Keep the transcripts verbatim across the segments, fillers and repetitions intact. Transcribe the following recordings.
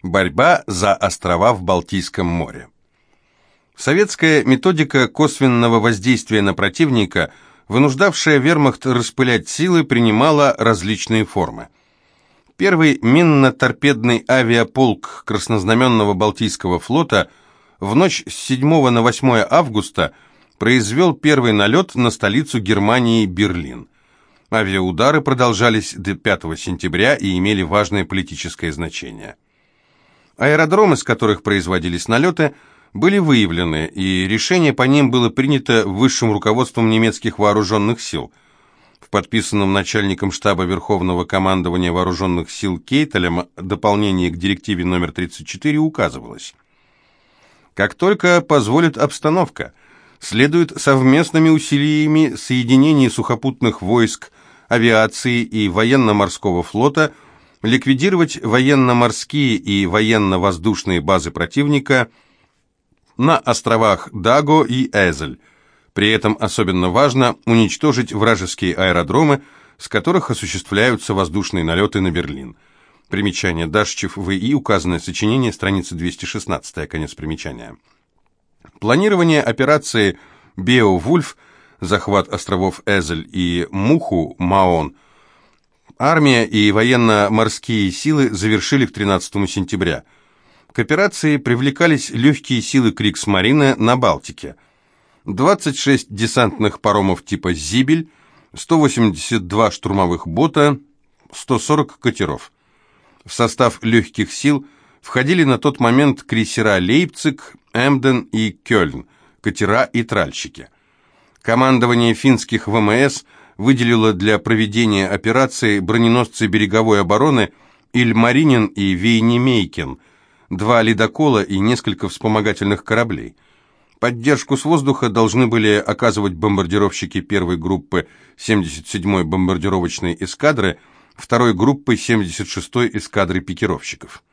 Борьба за острова в Балтийском море. Советская методика косвенного воздействия на противника, вынуждавшая вермахт распылять силы, принимала различные формы. Первый минно-торпедный авиаполк Краснознаменного Балтийского флота в ночь с седьмого на восьмое августа произвел первый налет на столицу Германии Берлин. Авиаудары продолжались до пятого сентября и имели важное политическое значение. Аэродромы, с которых производились налеты, были выявлены, и решение по ним было принято высшим руководством немецких вооруженных сил. В подписанном начальником штаба Верховного командования вооруженных сил Кейтелем дополнении к директиве номер тридцать четыре указывалось: как только позволит обстановка, следует совместными усилиями соединений сухопутных войск, авиации и военно-морского флота ликвидировать военно-морские и военно-воздушные базы противника на островах Даго и Эзель. При этом особенно важно уничтожить вражеские аэродромы, с которых осуществляются воздушные налеты на Берлин. Примечание. Дашчев В И. Указанное сочинение, страница двести шестнадцать, конец примечания. Планирование операции «Беовульф», захват островов Эзель и Муху, Маон, армия и военно-морские силы завершили к тринадцатому сентября. К операции привлекались легкие силы Кригсмарine на Балтике. двадцать шесть десантных паромов типа «Зибель», сто восемьдесят два штурмовых бота, сто сорок катеров. В состав легких сил входили на тот момент крейсера «Лейпциг», «Эмден» и «Кёльн», катера и тральщики. Командование финских ВМС выделило для проведения операции броненосцы береговой обороны «Ильмаринен» и «Вейнемейкен», два ледокола и несколько вспомогательных кораблей. Поддержку с воздуха должны были оказывать бомбардировщики первой группы семьдесят седьмой бомбардировочной эскадры, второй группы семьдесят шестой эскадры пикировщиков.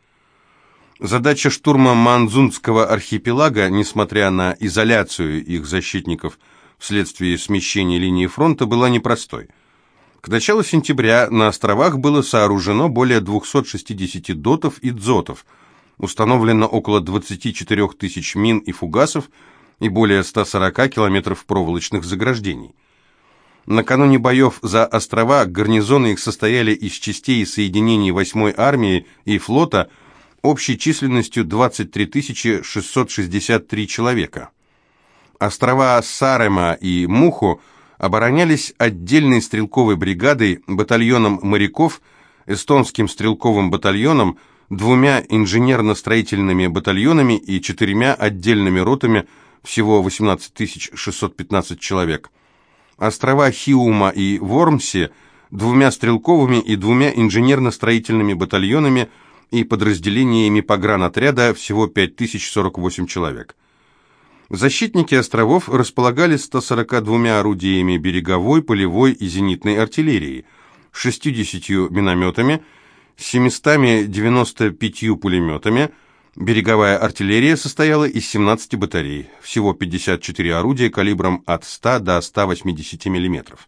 Задача штурма Манзунского архипелага, несмотря на изоляцию их защитников вследствие смещения линии фронта, была непростой. К началу сентября на островах было сооружено более двухсот шестидесяти дотов и дзотов, установлено около двадцати четырёх тысяч мин и фугасов и более ста сорока километров проволочных заграждений. Накануне боев за острова гарнизоны их состояли из частей и соединений восьмой армии и флота общей численностью двадцать три тысячи шестьсот шестьдесят три человека. Острова Саарема и Муху оборонялись отдельной стрелковой бригадой, батальоном моряков, эстонским стрелковым батальоном, двумя инженерно-строительными батальонами и четырьмя отдельными ротами, всего восемнадцать тысяч шестьсот пятнадцать человек. Острова Хиума и Вормси двумя стрелковыми и двумя инженерно-строительными батальонами и подразделениями погранотряда, всего пять тысяч сорок восемь человек. Защитники островов располагали ста сорока двумя орудиями береговой, полевой и зенитной артиллерии, шестьюдесятью минометами, семьюстами девяноста пятью пулеметами. Береговая артиллерия состояла из семнадцати батарей, всего пятьдесят четыре орудия калибром от ста до ста восьмидесяти миллиметров.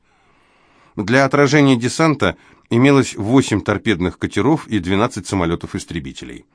Для отражения десанта имелось восемь торпедных катеров и двенадцать самолетов-истребителей.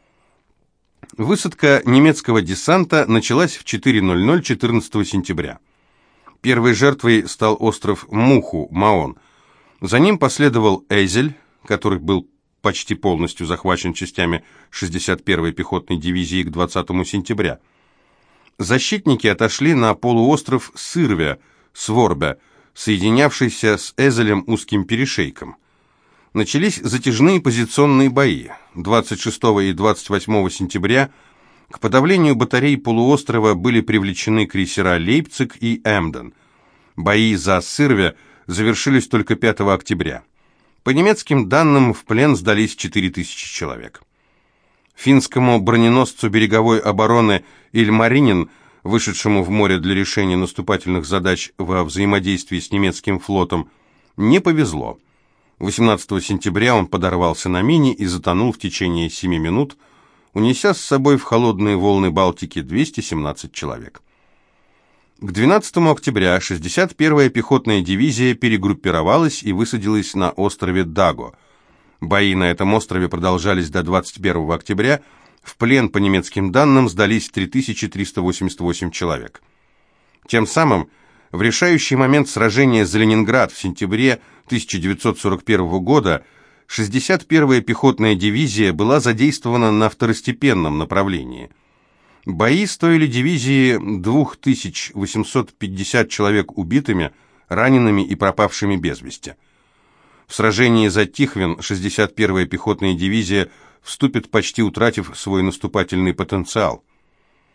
Высадка немецкого десанта началась в четыре ноль ноль четырнадцатого сентября. Первой жертвой стал остров Муху, Маон. За ним последовал Эзель, который был почти полностью захвачен частями шестьдесят первой пехотной дивизии к двадцатому сентября. Защитники отошли на полуостров Сырвя, Сворбя, соединявшийся с Эзелем узким перешейком. Начались затяжные позиционные бои. двадцать шестого и двадцать восьмого сентября к подавлению батарей полуострова были привлечены крейсера «Лейпциг» и «Эмден». Бои за Сырвя завершились только пятого октября. По немецким данным, в плен сдались четыре тысячи человек. Финскому броненосцу береговой обороны «Ильмаринен», вышедшему в море для решения наступательных задач во взаимодействии с немецким флотом, не повезло. восемнадцатого сентября он подорвался на мине и затонул в течение семи минут, унеся с собой в холодные волны Балтики двести семнадцать человек. К двенадцатому октября шестьдесят первая пехотная дивизия перегруппировалась и высадилась на острове Даго. Бои на этом острове продолжались до двадцать первого октября. В плен, по немецким данным, сдались три тысячи триста восемьдесят восемь человек. Тем самым, в решающий момент сражения за Ленинград в сентябре тысяча девятьсот сорок первого года шестьдесят первая пехотная дивизия была задействована на второстепенном направлении. Бои стоили дивизии две тысячи восемьсот пятьдесят человек убитыми, ранеными и пропавшими без вести. В сражении за Тихвин шестьдесят первая пехотная дивизия вступит, почти утратив свой наступательный потенциал.